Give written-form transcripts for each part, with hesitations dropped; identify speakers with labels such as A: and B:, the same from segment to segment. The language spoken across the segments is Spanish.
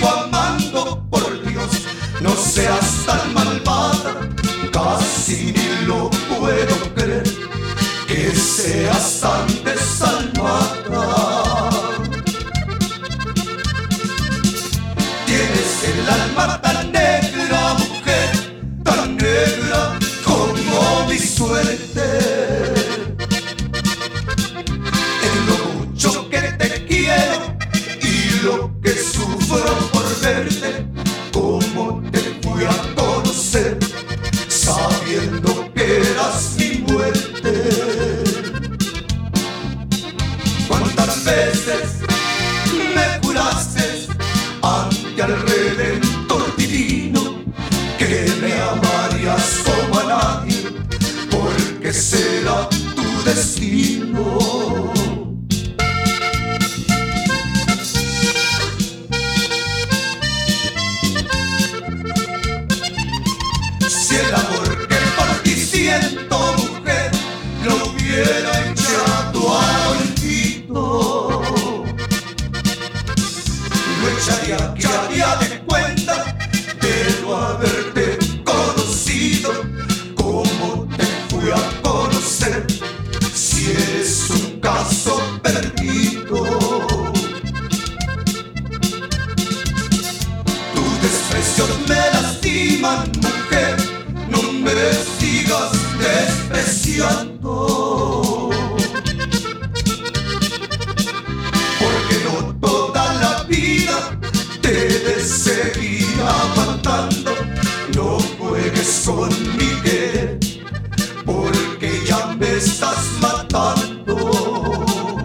A: sigo amando, por Dios, no seas tan malvada, casi ni lo puedo creer, que seas tan desalmada. Tienes el alma tan negra, mujer, tan negra como mi suerte. En lo mucho que te quiero y lo que sufro por verte, cómo te fui a conocer sabiendo que eras mi muerte. ¿Cuántas veces me juraste ante el Redentor divino que me amarías como a nadie, porque será tu destino? Si el amor que por ti siento, mujer, lo hubiera echado al olvido, lo echaría, que haría de cuenta de no haberte conocido. ¿Cómo te fui a conocer si eres un caso perdido? Tus desprecios me lastiman, mujer, no me sigas despreciando, porque no toda la vida te de seguir aguantando. No juegues con mi querer, porque ya me estás matando.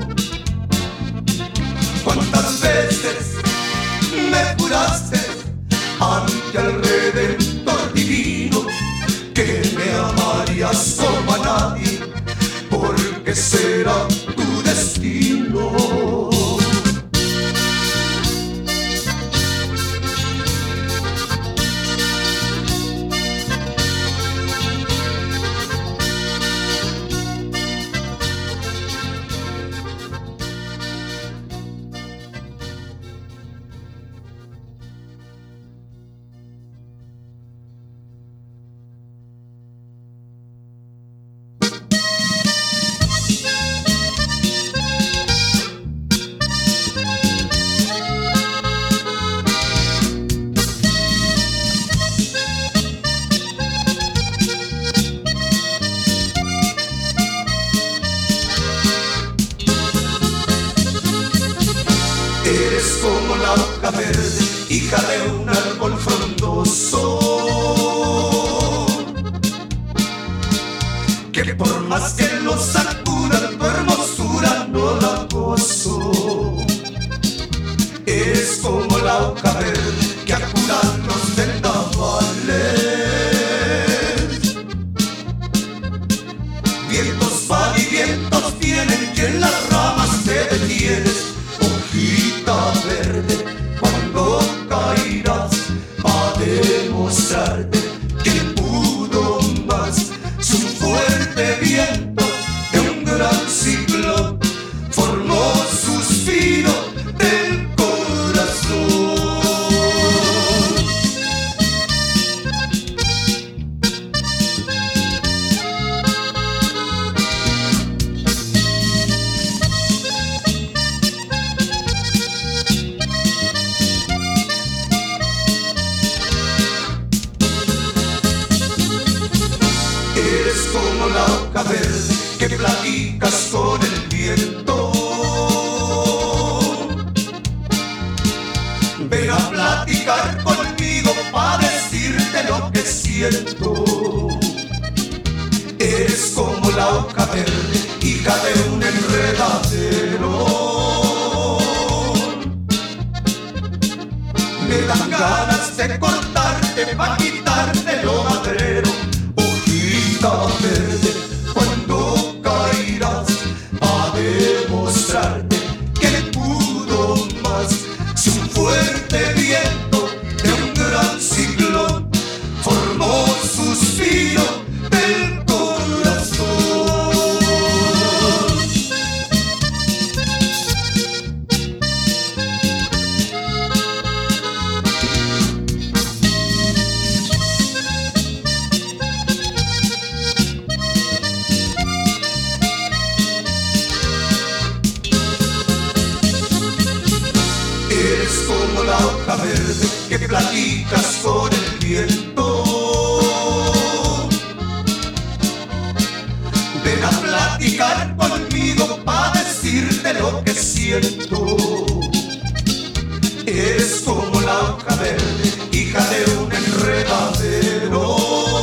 A: ¿Cuántas veces me juraste ante el Redentor divino que me amarías como a nadie, porque será tu destino? Eres como la hoja verde, hija de un árbol frondoso, que por más que lo sacudan, tu hermosura no la gozo. Eres como la hoja verde que acudan los vendavales. Vientos van y vientos vienen y en las ramas te detienes. Hojita verde, cuando caerás, a demostrarte que pudo más. Su fuerte viento de un gran ciclón formó suspiro del corazón. Eres como la hoja verde que platicas con el viento. Ven a platicar conmigo para decirte lo que siento. Eres como la hoja verde, hija de un enredadero. Me dan ganas de cortarte para quitarte lo madrero. Hojita verde, cuando caerás, a demostrarte que pudo más. Si un fuerte viento de un gran ciclón formó suspiro del corazón. como la hoja verde que platicas con el viento. Ven a platicar conmigo para decirte lo que siento. Eres como la hoja verde, hija de un enredadero.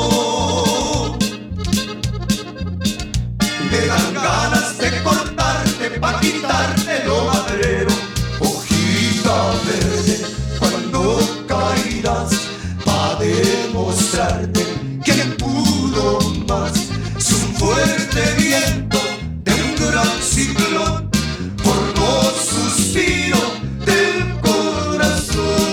A: Me dan ganas de cortarte pa' quitarte lo madrero. Hojita verde, cuando caerás pa' demostrarte quién pudo más. Si un fuerte viento de un gran ciclón formó suspiro del corazón.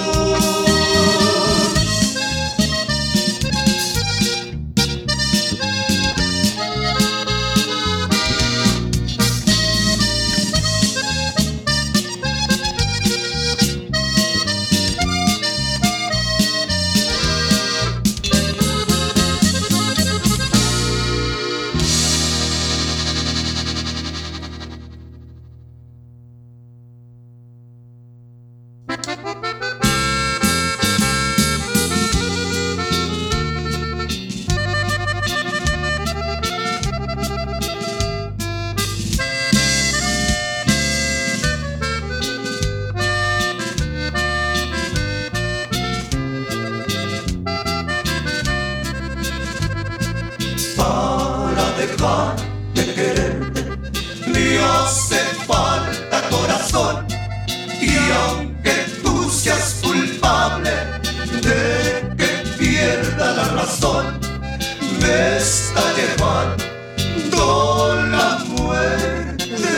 A: Para dejar de quererte me hace falta corazón. Y aunque tú seas culpable de que pierda la razón, me está llevando la muerte.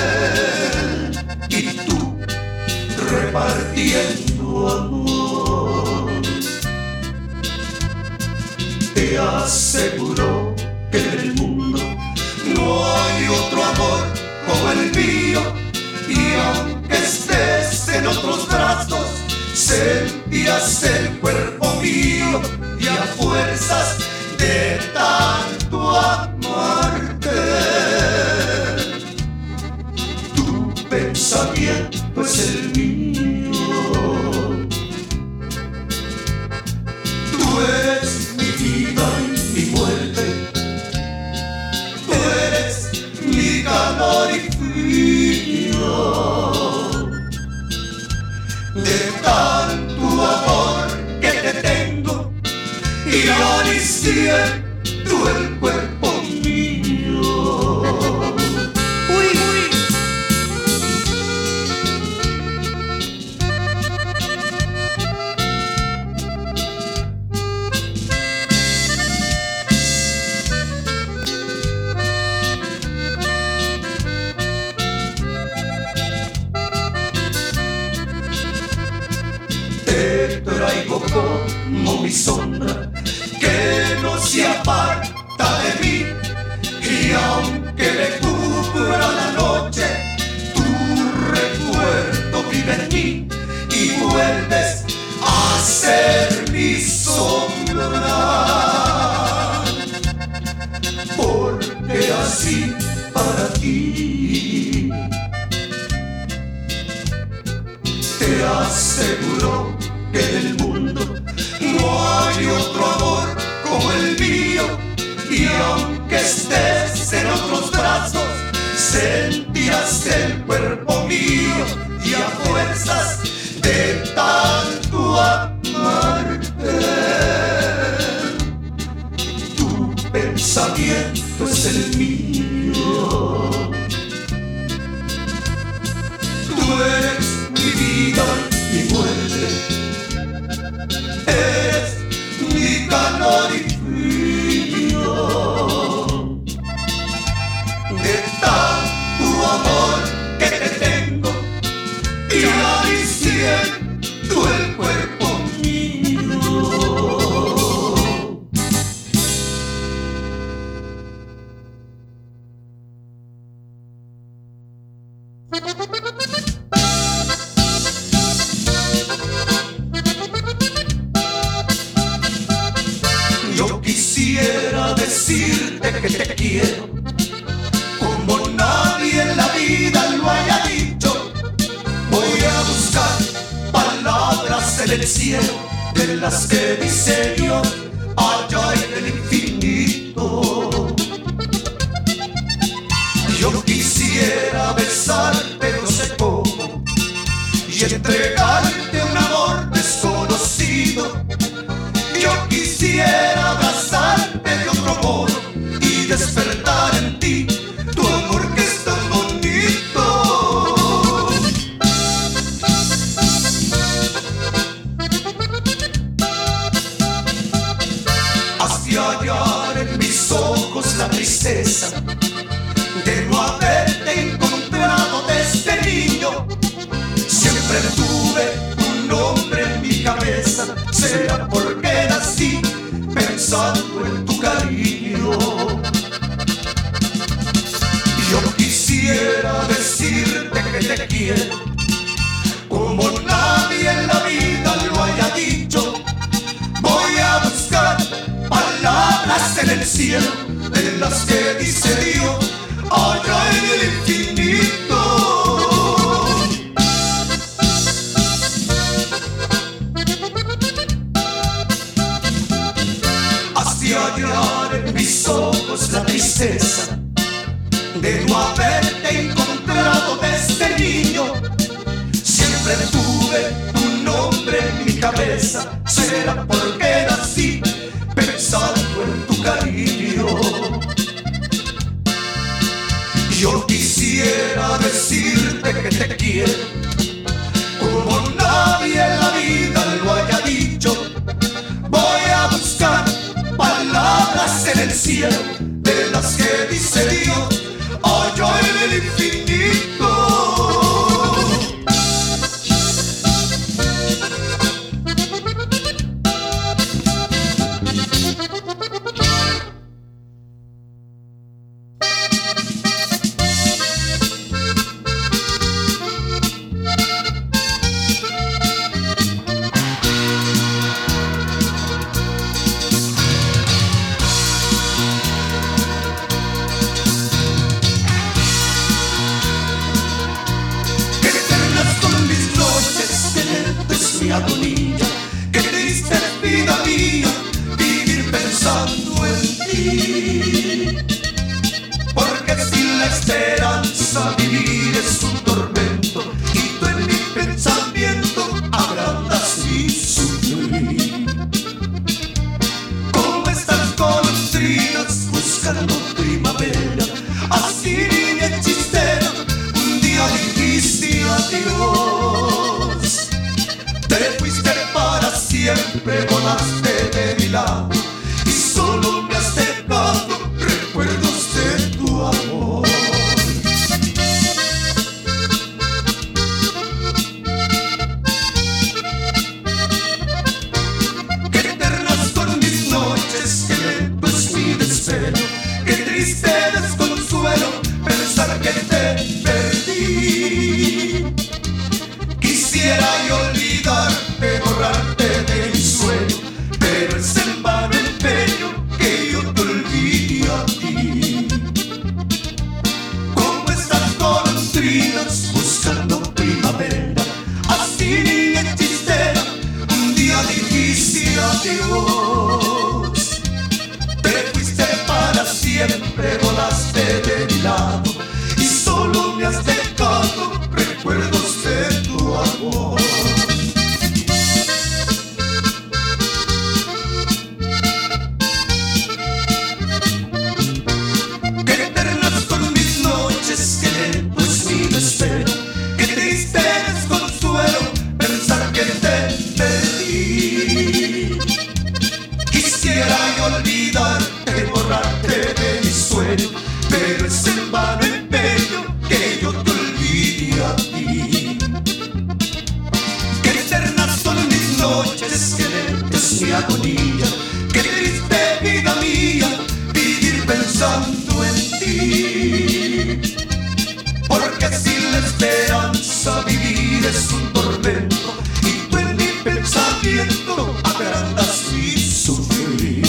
A: Y tú repartiendo amor, te aseguro que en el mundo no hay otro amor como el mío. Y aunque estés en otros brazos, sentirás el cuerpo mío. Y a fuerzas de tanto amarte, tu pensamiento es el mío. Tú eres mi vida y mi muerte. Tú eres mi calor y frío. De tanto amor que te tengo, y yo ni siento el cuerpo mío. Uy, uy. Te traigo como mi sombra que no se aparta de mí. Y aunque le cubra la noche, tu recuerdo vive en mí. Y vuelves a ser mi sombra, porque así para ti te aseguro que en el mundo no hay otro amor como el mío. Y aunque estés en otros brazos, sentirás el cuerpo mío. Y a fuerzas de tanto amarte, tu pensamiento es el mío. Tú eres mi vida y muerte. Eres mi calor y frío. De tanto amor que te tengo, y ahí siento el cuerpo mío. Yo quisiera decirte que te quiero como nadie en la vida lo haya dicho. Voy a buscar en el cielo, de las que dice Dios, allá en el infinito. Yo quisiera besarte, no sé cómo, y entregarte un amor desconocido. Yo quisiera abrazarte de otro modo y despertar en ti tu amor que es tan bonito. Hacia hallar en mis ojos la tristeza de no haberte encontrado desde niño. Siempre tuve un nombre en mi cabeza, será porque nací pensando en tu cariño. Yo quisiera decirte que te quiero, como nadie en la vida lo haya dicho. Voy a buscar palabras en el cielo, de las que dice Dios, allá en el infinito. Hacia hallar en mis ojos la tristeza de no haberte encontrado desde niño. Siempre tuve tu nombre en mi cabeza, será porque nací pensando en tu cariño. Yo quisiera decirte que te quiero, como nadie en la vida lo haya dicho. Voy a buscar palabras en el cielo, de las que dice Dios, allá en el infinito. Mi agonía, qué triste vida mía, vivir pensando en ti. Porque sin la esperanza vivir es un tormento, y tú en mi pensamiento agrandas mi sufrir. Como estas golondrinas buscando primavera, así niña hechicera, un día dijiste adiós. Te fuiste para siempre, volaste de mi lado, y solo me has dejado recuerdos de tu amor. Qué eternas son mis noches, qué lento es mi desvelo, qué triste desconsuelo pensar que te perdí. Quisiera yo olvidarte, borrarte de mi sueño, pero es en vano el empeño que yo te olvide a ti. Como estas golondrinas buscando primavera, así niña hechicera, un día dijiste adiós. Te fuiste para siempre, volaste de mi lado, y solo me has dejado recuerdos de tu amor. Qué eternas son mis noches, qué lento es mi desvelo, qué triste desconsuelo pensar que te perdí. Quisiera yo olvidarte, borrarte de mi sueño, pero es en vano el empeño que yo te olvide a ti. Qué eternas son mis noches, qué lenta es mi agonía, qué triste vida mía, vivir pensando en ti. Porque sin la esperanza vivir es un tormento, y tú en mi pensamiento agrandas mi sufrir.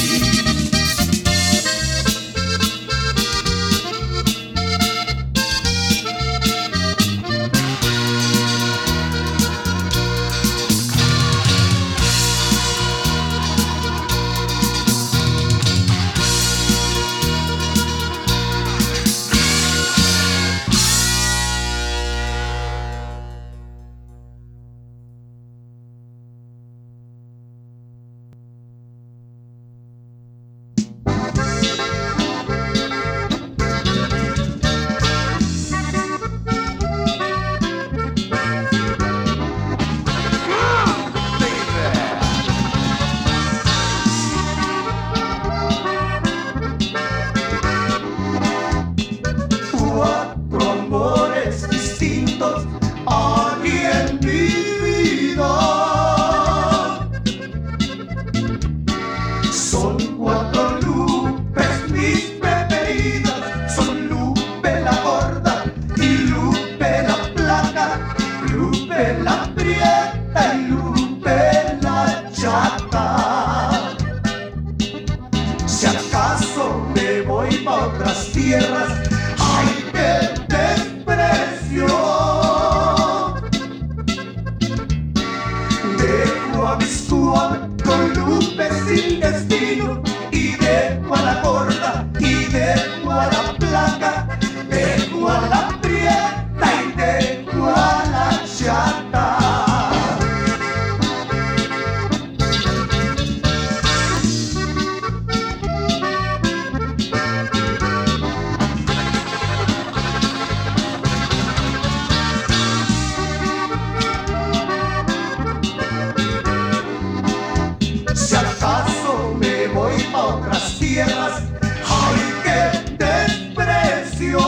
A: Lupe sin destino, y dejo a la gorda, y dejo a la placa, dejo a la prieta y dejo a la chata. Si acaso me voy a otras tierras, ¡ay, qué desprecios!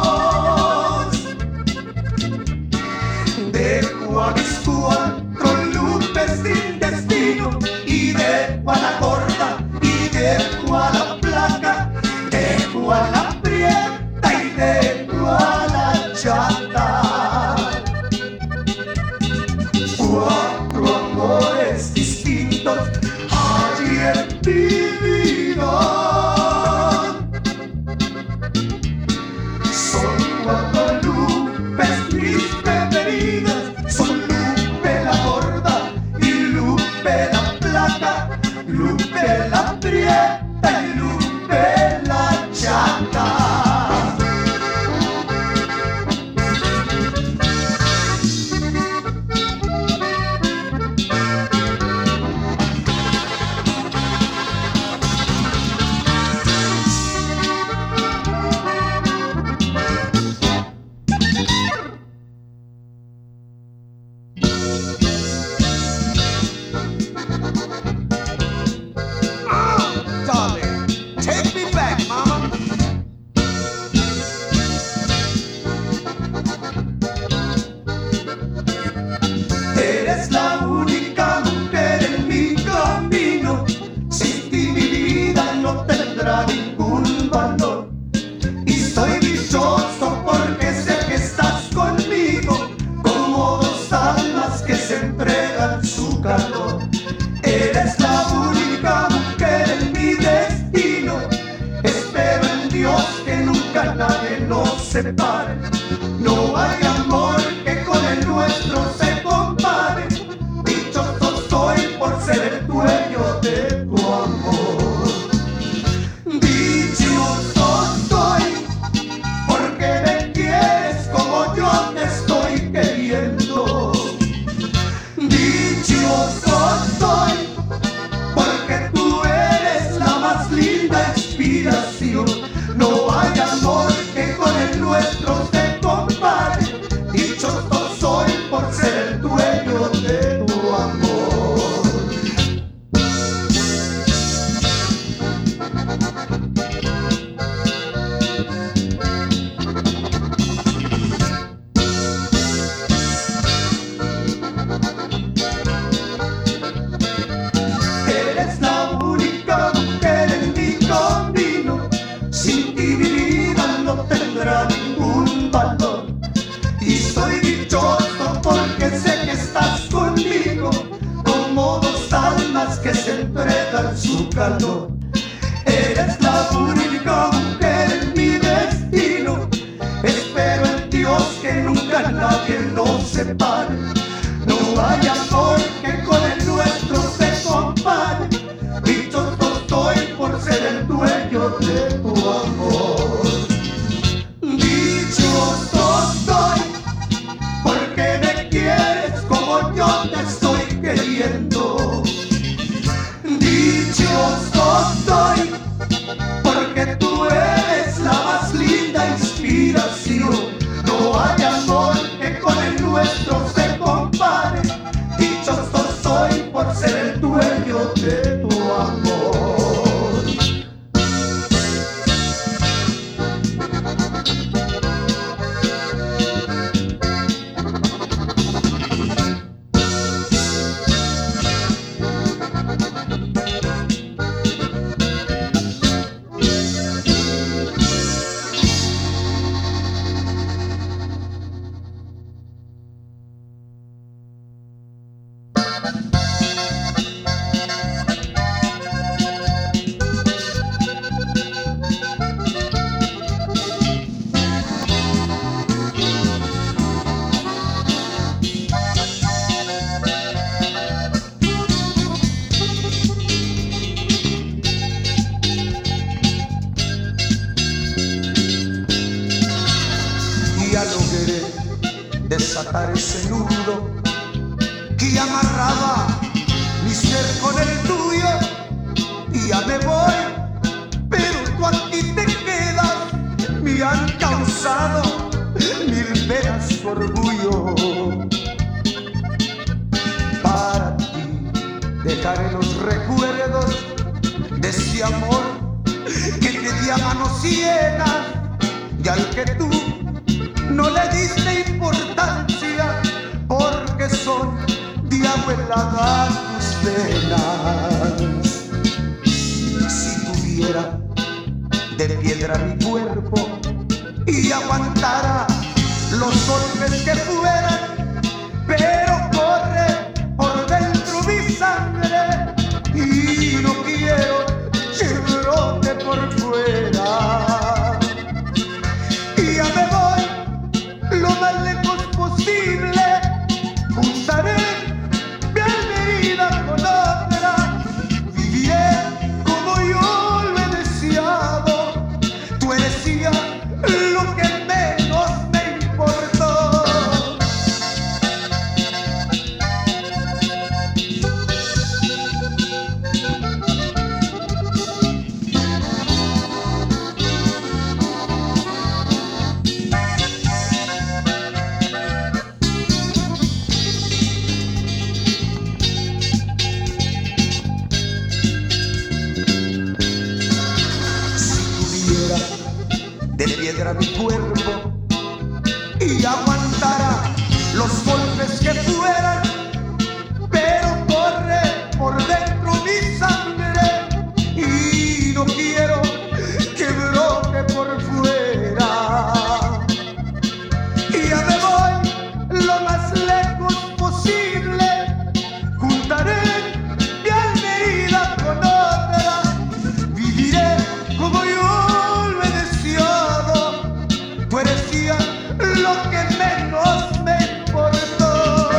A: Dejo a mis 4 lupes sin destino, y dejo a la gorda, y dejo a la placa, dejo a la prieta y dejo a la chata. 4 amores distintos hay en mi vida. Son 4 lupes mis preferidas, son Lupe la gorda y Lupe la placa, Lupe la prieta y Lupe la chata. Eres la única mujer en mi camino, sin ti mi vida no tendrá ningún valor. Y soy dichoso porque sé que estás conmigo, como 2 almas que se entregan su calor. Eres la única mujer en mi destino, espero en Dios que nunca nadie nos separe. No hay amor que con el nuestro se compare, dichoso soy por ser el dueño de tu amor. Dichoso soy porque me quieres como yo te estoy queriendo. Dichoso soy porque tú eres la más linda inspiración. No hay amor que con el nuestro se compare, dichoso soy por ser el dueño de tu amor. Eres la única mujer en mi camino, sin ti mi vida no tendrá ningún valor. Y soy dichoso porque sé que estás conmigo, como 2 almas que se entregan su calor. Eres la única mujer en mi destino, espero en Dios que nunca nadie nos separe. No hay amor que con el nuestro se compare, dichoso soy por ser el dueño de tu amor. Dichoso soy porque me quieres como yo te estoy queriendo. Dichoso y amarraba mi ser con el tuyo y ya me voy, pero tú aquí te quedas, me han causado mil penas su orgullo. Para ti dejaré los recuerdos de ese amor que te di a manos llenas y al que tú no le diste importancia porque son de agua helada tus penas. Si tuviera de piedra mi cuerpo y aguantara los golpes que fueran, pero corre por dentro mi sangre y no quiero que brote por fuera. Y ya me voy lo más lejos posible, juntaré mi herida con otra, viviré como yo lo he deseado, tú eres ya lo que menos me importó. De piedra mi cuerpo y aguantara los golpes que fueran, pero corre por dentro mi sangre y no quiero que brote por fuera. Y ya me voy lo más lejos posible, juntaré mi alma herida con otra, viviré como yo parecía lo que menos me importó.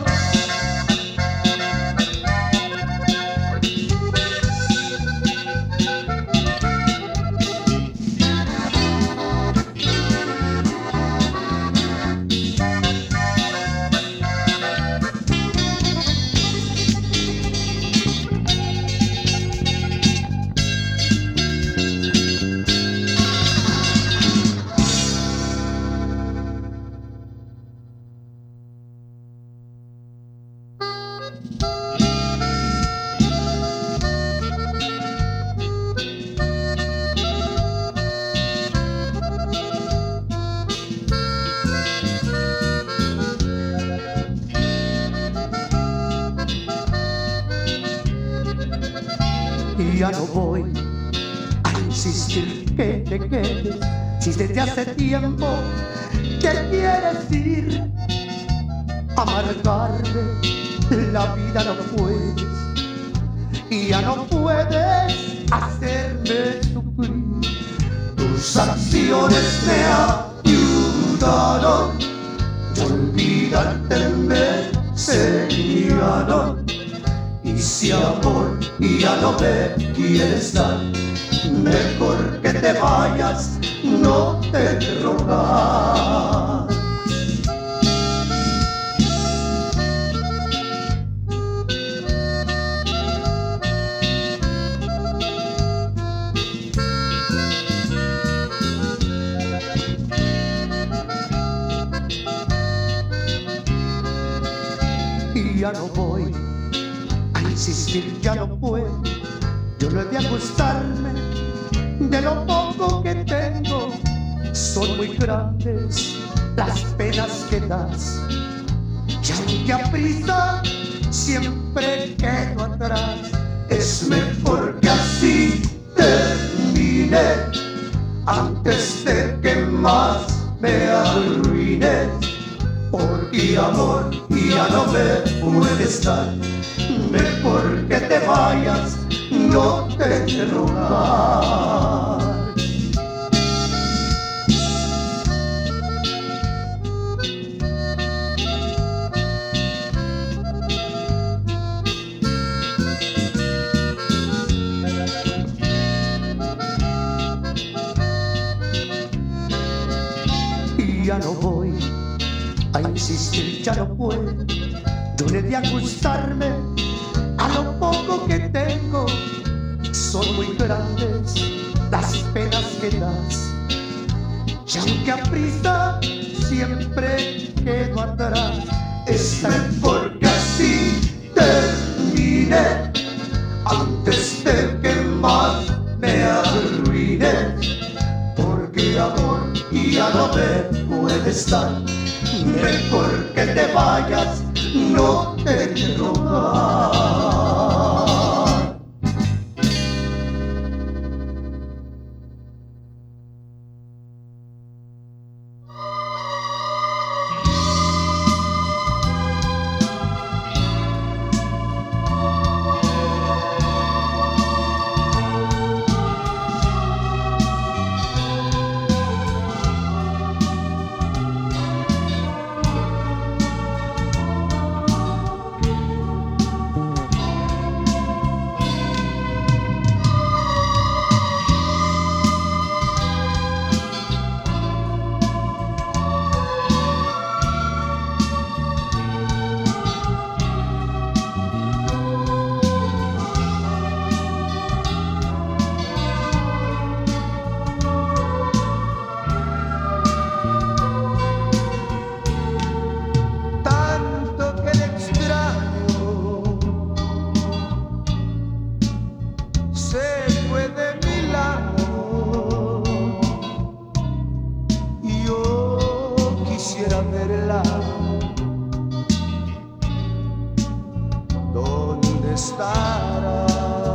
A: Y ya no voy a insistir que te quedes, si desde hace tiempo te quieres ir. Amargarme la vida no puedes, y ya no puedes hacerme sufrir. Tus acciones me ayudaron y olvidarte me enseñaron. Y si amor ya no me quieres dar, mejor que te vayas, no te he de rogar. Y ya no voy a insistir, ya no puedo, yo no he de acostarme de lo poco que tengo. Son muy grandes las penas que das, y aunque a prisa siempre quedo atrás, es mejor que así termine antes de que más me arruines. Porque amor ya no me puedes dar, mejor que te vayas, no te he de rogar. Y ya no voy a insistir, ya no puedo, yo no Trataré de ajustarme a lo poco que tengo. Son muy grandes las penas que das, y aunque aprisa siempre quedo atrás. Está porque así termine antes de que más me arruine, porque amor ya no me puede estar. Mejor que te vayas, no te quiero más. ¿Dónde estará?